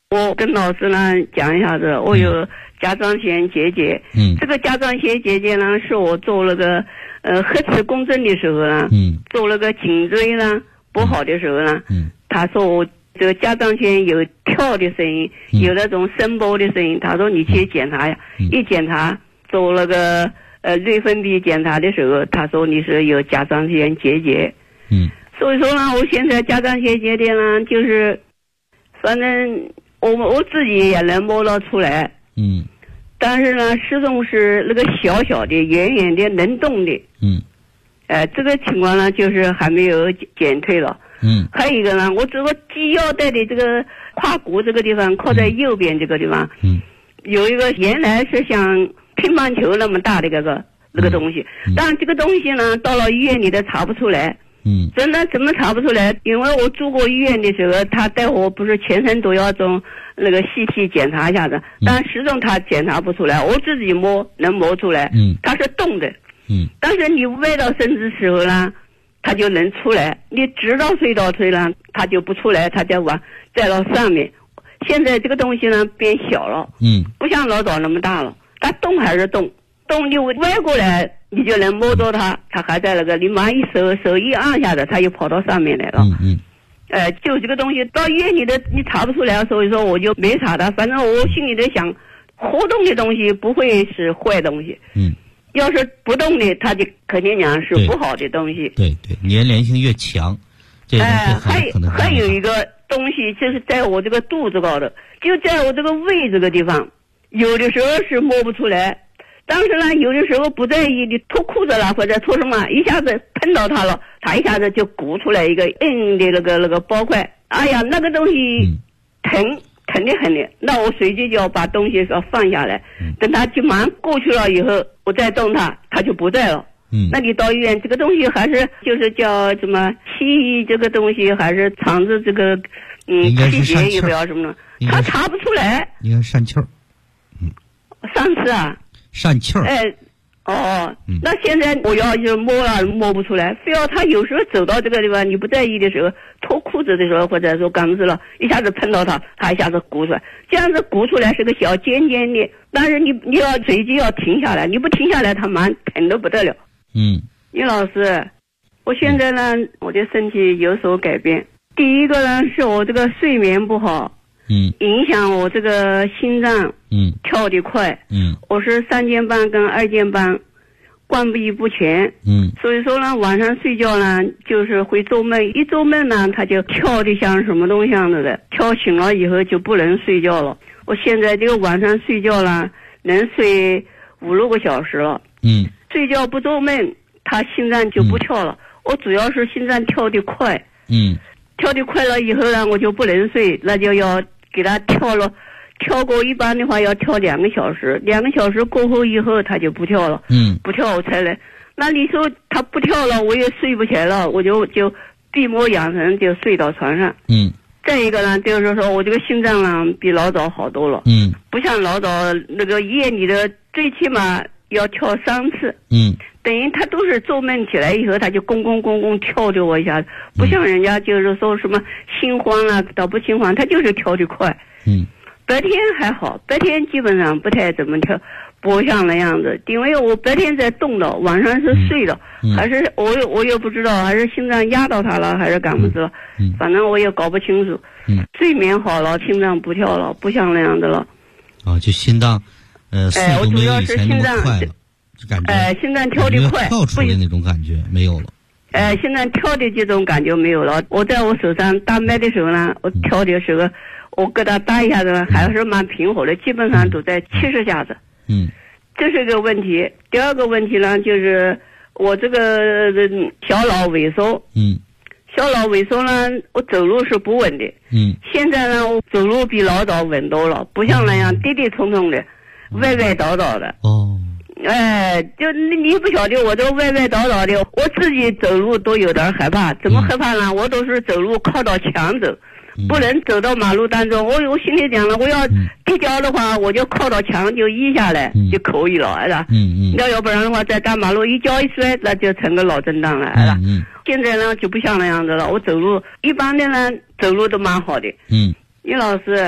我跟老师呢讲一下子，我有甲状腺结节。这个甲状腺结节呢，是我做了个核磁共振的时候呢，做了个颈椎呢不好的时候呢，他说我这个甲状腺有跳的声音，有那种声波的声音，他说你去检查呀。一检查做了个内分泌检查的时候，他说你是有甲状腺结节。所以说呢，我现在甲状腺结节呢，就是反正我自己也能摸得出来。但是呢，始终是那个小小的、圆圆的、能动的。这个情况呢，就是还没有减退了。还有一个呢，我这个系腰带的这个胯骨这个地方，靠在右边这个地方，有一个原来是像乒乓球那么大的那个东西，但这个东西呢，到了医院里都查不出来。真的怎么查不出来？因为我住过医院的时候，他带我不是全身都要从那个细体检查一下子，但始终他检查不出来，我自己摸能摸出来，它是动的。但是你歪到身子时候呢，它就能出来；你直到隧道推呢，它就不出来，它就再到上面。现在这个东西呢变小了，不像老早那么大了，它动还是动，动你歪过来，你就能摸到它，它还在那个，你马上一手一按下子，它又跑到上面来了。就这个东西到医院里的你查不出来，所以说我就没查它。反正我心里在想，活动的东西不会是坏东西。要是不动的，它就肯定讲是不好的东西。 对，粘连性越强， 还有一个东西，就是在我这个肚子高头，就在我这个胃这个地方，有的时候是摸不出来，但是呢，有的时候不在意，你脱裤子了或者脱什么，一下子碰到它了，它一下子就鼓出来一个硬的那个包块，哎呀，那个东西疼得很的，那我随即就要把东西要放下来，等它就马上过去了以后，我再动它，它就不在了。那你到医院，这个东西还是就是叫什么西医这个东西，还是肠子这个气血也不要什么的，他查不出来。 应该疝气儿。 上次啊， 疝气儿。 那现在我要是摸了摸不出来，非要他有时候走到这个地方，你不在意的时候，脱裤子的时候，或者说干么事了，一下子碰到他一下子鼓出来，这样子鼓出来是个小尖尖的，但是你要随即要停下来，你不停下来，他马上疼得不得了。李老师，我现在呢，我的身体有所改变。第一个呢，是我这个睡眠不好，影响我这个心脏，跳得快，我是3间半跟2间半，冠闭不全，所以说呢，晚上睡觉呢，就是会做梦，一做梦呢，他就跳得像什么东西样子的，跳醒了以后就不能睡觉了。我现在这个晚上睡觉呢，能睡5-6个小时了，睡觉不做梦，他心脏就不跳了。我主要是心脏跳得快，跳得快了以后呢，我就不能睡，那就要给他跳了。跳过一般的话要跳2个小时，2个小时过后以后他就不跳了，不跳我才来。那你说他不跳了，我也睡不起来了，我就闭目养神，就睡到床上。再一个呢，就是说我这个心脏呢比老早好多了，不像老早那个医院里的最起码要跳3次，等于他都是做梦起来以后他就咣咣咣咣跳着我一下，不像人家就是说什么心慌啊，倒不心慌，他就是跳得快。白天还好，白天基本上不太怎么跳，不像那样子，因为我白天在动的，晚上是睡的，还是我也不知道，还是心脏压到他了，还是干么子了，反正我也搞不清楚。睡眠好了，心脏不跳了，不像那样的了。 就心脏， 我主要是心脏快了，就感觉心脏跳得快， 跳出来那种感觉没有了。 心脏跳的这种感觉没有了。我在我手上搭脉的时候呢，我跳的时候，我给他搭一下子还是蛮平和的，基本上都在70下子。这是个问题。第二个问题呢，就是我这个小脑萎缩。小脑萎缩呢，我走路是不稳的。现在呢，我走路比老早稳多了，不像那样跌跌冲冲的，歪歪倒倒的。就你不晓得，我这歪歪倒倒的，我自己走路都有点害怕。怎么害怕呢？我都是走路靠到墙走，不能走到马路当中。我心里讲了，我要跌跤的话，我就靠到墙就依下来就可以了，是吧？要不然的话，在大马路一跤一摔，那就成个脑震荡了，是吧？现在呢就不像那样子了，我走路一般的呢走路都蛮好的。李老师，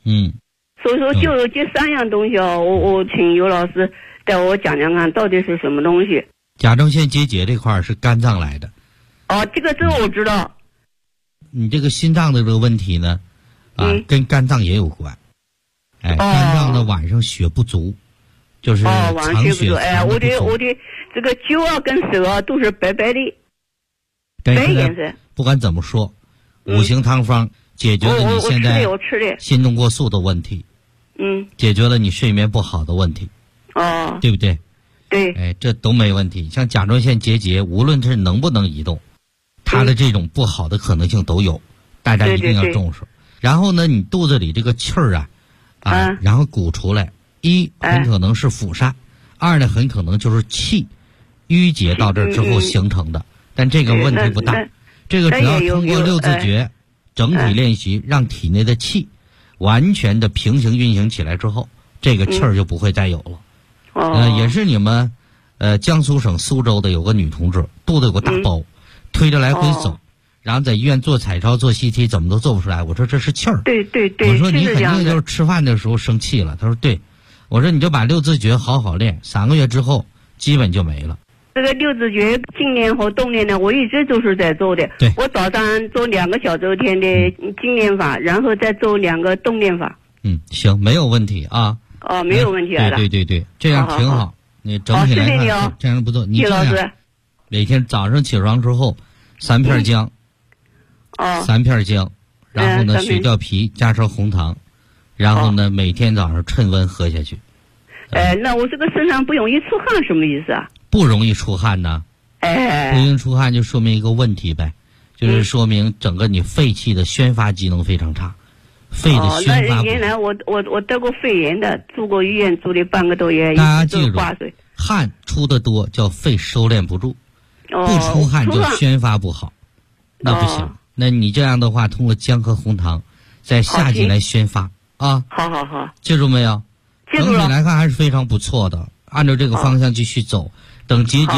所以说就有这3样东西啊，我请尤老师带我讲讲看到底是什么东西。 甲状腺结节这块是肝脏来的。 这个我知道。 你这个心脏的这个问题呢，跟肝脏也有关。肝脏的晚上血不足，就是晚上血不足。我的这个脚啊跟手啊都是白白的，白颜色。 不管怎么说，五行汤方解决了你现在心动过速的问题，解决了你睡眠不好的问题，对不对？ 对。 这都没问题。像甲状腺结节，无论是能不能移动，它的这种不好的可能性都有，大家一定要重视。然后呢，你肚子里这个气儿然后鼓出来，一很可能是腹痧，二呢很可能就是气淤结到这儿之后形成的，但这个问题不大。这个只要通过6字诀整体练习，让体内的气完全的平行运行起来之后，这个气儿就不会再有了。也是你们江苏省苏州的有个女同志，肚子有个大包，推着来回走，然后在医院做彩超做 CT 怎么都做不出来。我说这是气儿。 对。 我说你肯定就是吃饭的时候生气了。他说对。我说你就把6字诀好好练，3个月之后基本就没了。 这个6字诀静念和动念呢，我一直都是在做的。 对， 我早上做2个小周天的静念法，然后再做2个动念法。 行，没有问题啊。 没有问题了。 对，这样挺好。你整体来看这样不错。你这样每天早上起床之后3片姜，3片姜，然后呢去掉皮，加上红糖，然后呢每天早上趁温喝下去。 那我这个身上不容易出汗什么意思啊？ 不容易出汗呢？不容易出汗就说明一个问题呗，就是说明整个你肺气的宣发机能非常差，肺的宣发。 那原来我得过肺炎的，住过医院，住了半个多月。 大家记住，汗出的多叫肺收敛不住，不出汗就宣发不好，那不行。那你这样的话，通过姜和红糖在夏季来宣发啊。 好， 记住没有？ 记住了。 整体来看还是非常不错的，按照这个方向继续走，等结节